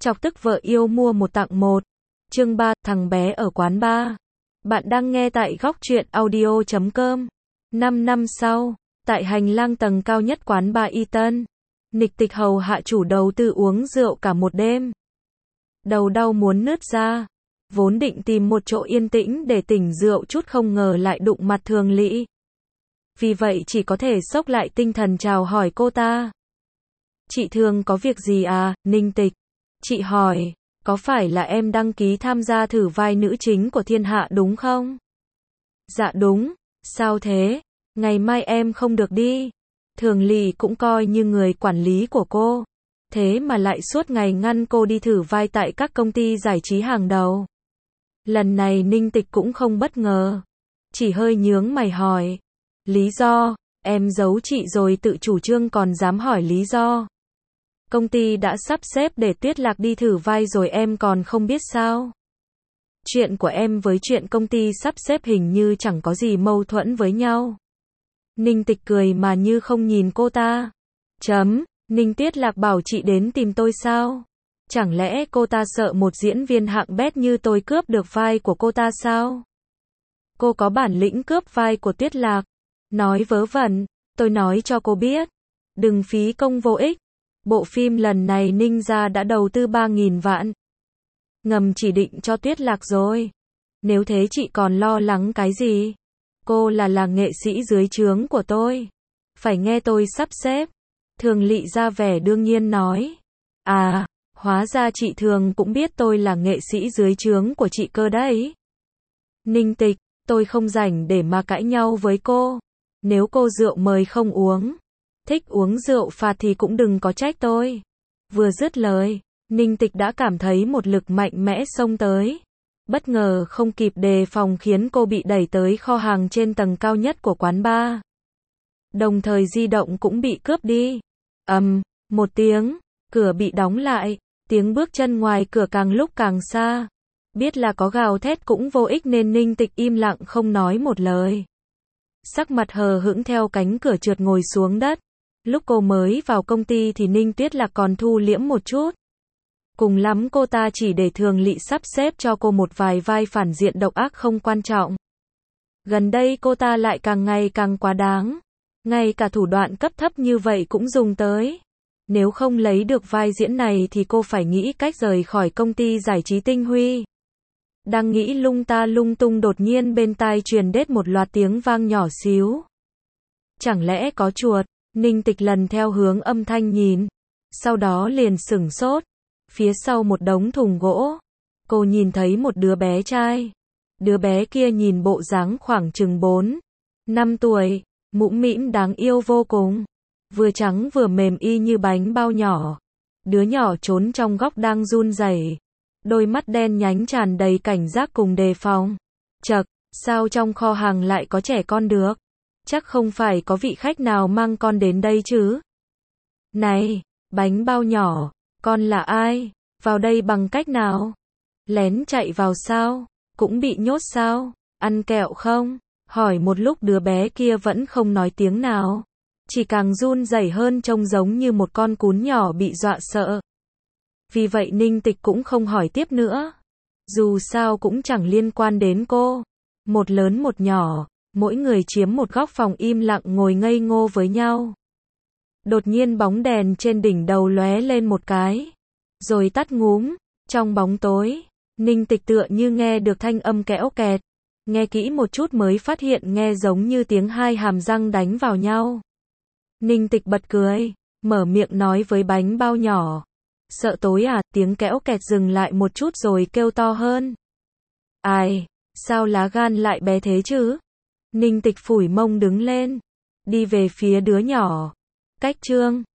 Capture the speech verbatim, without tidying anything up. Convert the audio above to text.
Chọc tức vợ yêu mua một tặng một. Chương ba, thằng bé ở quán bar. Bạn đang nghe tại góc truyện audio chấm com. năm năm sau, tại hành lang tầng cao nhất quán bar Y Tân, Nịch Tịch hầu hạ chủ đầu tư uống rượu cả một đêm. Đầu đau muốn nứt ra. Vốn định tìm một chỗ yên tĩnh để tỉnh rượu chút, không ngờ lại đụng mặt Thường Lỵ. Vì vậy chỉ có thể xốc lại tinh thần chào hỏi cô ta. Chị Thường có việc gì à, Ninh Tịch? Chị hỏi, có phải là em đăng ký tham gia thử vai nữ chính của Thiên Hạ đúng không? Dạ đúng, sao thế? Ngày mai em không được đi. Thường Lỵ cũng coi như người quản lý của cô. Thế mà lại suốt ngày ngăn cô đi thử vai tại các công ty giải trí hàng đầu. Lần này Ninh Tịch cũng không bất ngờ. Chỉ hơi nhướng mày hỏi. Lý do, em giấu chị rồi tự chủ trương còn dám hỏi lý do. Công ty đã sắp xếp để Tuyết Lạc đi thử vai rồi em còn không biết sao? Chuyện của em với chuyện công ty sắp xếp hình như chẳng có gì mâu thuẫn với nhau. Ninh Tịch cười mà như không nhìn cô ta. Chấm, Ninh Tuyết Lạc bảo chị đến tìm tôi sao? Chẳng lẽ cô ta sợ một diễn viên hạng bét như tôi cướp được vai của cô ta sao? Cô có bản lĩnh cướp vai của Tuyết Lạc. Nói vớ vẩn, tôi nói cho cô biết. Đừng phí công vô ích. Bộ phim lần này Ninh gia đã đầu tư ba nghìn vạn. Ngầm chỉ định cho Tuyết Lạc rồi. Nếu thế chị còn lo lắng cái gì? Cô là là nghệ sĩ dưới trướng của tôi. Phải nghe tôi sắp xếp. Thường Lỵ ra vẻ đương nhiên nói. À, hóa ra chị Thường cũng biết tôi là nghệ sĩ dưới trướng của chị cơ đấy. Ninh Tịch, tôi không rảnh để mà cãi nhau với cô. Nếu cô rượu mời không uống, thích uống rượu phạt thì cũng đừng có trách tôi. Vừa dứt lời, Ninh Tịch đã cảm thấy một lực mạnh mẽ xông tới. Bất ngờ không kịp đề phòng khiến cô bị đẩy tới kho hàng trên tầng cao nhất của quán bar. Đồng thời di động cũng bị cướp đi. Ầm, một tiếng, cửa bị đóng lại, tiếng bước chân ngoài cửa càng lúc càng xa. Biết là có gào thét cũng vô ích nên Ninh Tịch im lặng không nói một lời. Sắc mặt hờ hững theo cánh cửa trượt ngồi xuống đất. Lúc cô mới vào công ty thì Ninh Tuyết Lạc còn thu liễm một chút. Cùng lắm cô ta chỉ để Thường Lỵ sắp xếp cho cô một vài vai phản diện độc ác không quan trọng. Gần đây cô ta lại càng ngày càng quá đáng. Ngay cả thủ đoạn cấp thấp như vậy cũng dùng tới. Nếu không lấy được vai diễn này thì cô phải nghĩ cách rời khỏi công ty giải trí Tinh Huy. Đang nghĩ lung ta lung tung đột nhiên bên tai truyền đến một loạt tiếng vang nhỏ xíu. Chẳng lẽ có chuột? Ninh Tịch lần theo hướng âm thanh nhìn. Sau đó liền sửng sốt. Phía sau một đống thùng gỗ, cô nhìn thấy một đứa bé trai. Đứa bé kia nhìn bộ dáng khoảng chừng bốn, năm tuổi, mũm mĩm đáng yêu vô cùng. Vừa trắng vừa mềm y như bánh bao nhỏ. Đứa nhỏ trốn trong góc đang run rẩy. Đôi mắt đen nhánh tràn đầy cảnh giác cùng đề phòng. Chậc, sao trong kho hàng lại có trẻ con được? Chắc không phải có vị khách nào mang con đến đây chứ? Này, bánh bao nhỏ, con là ai? Vào đây bằng cách nào? Lén chạy vào sao? Cũng bị nhốt sao? Ăn kẹo không? Hỏi một lúc đứa bé kia vẫn không nói tiếng nào. Chỉ càng run rẩy hơn, trông giống như một con cún nhỏ bị dọa sợ. Vì vậy Ninh Tịch cũng không hỏi tiếp nữa. Dù sao cũng chẳng liên quan đến cô. Một lớn một nhỏ, mỗi người chiếm một góc phòng im lặng ngồi ngây ngô với nhau. Đột nhiên bóng đèn trên đỉnh đầu lóe lên một cái. Rồi tắt ngúm. Trong bóng tối, Ninh Tịch tựa như nghe được thanh âm kẽo kẹt. Nghe kỹ một chút mới phát hiện nghe giống như tiếng hai hàm răng đánh vào nhau. Ninh Tịch bật cười, mở miệng nói với bánh bao nhỏ. Sợ tối à? Tiếng kẽo kẹt dừng lại một chút rồi kêu to hơn. Ai, sao lá gan lại bé thế chứ? Ninh Tịch phủi mông đứng lên, đi về phía đứa nhỏ. Cách chương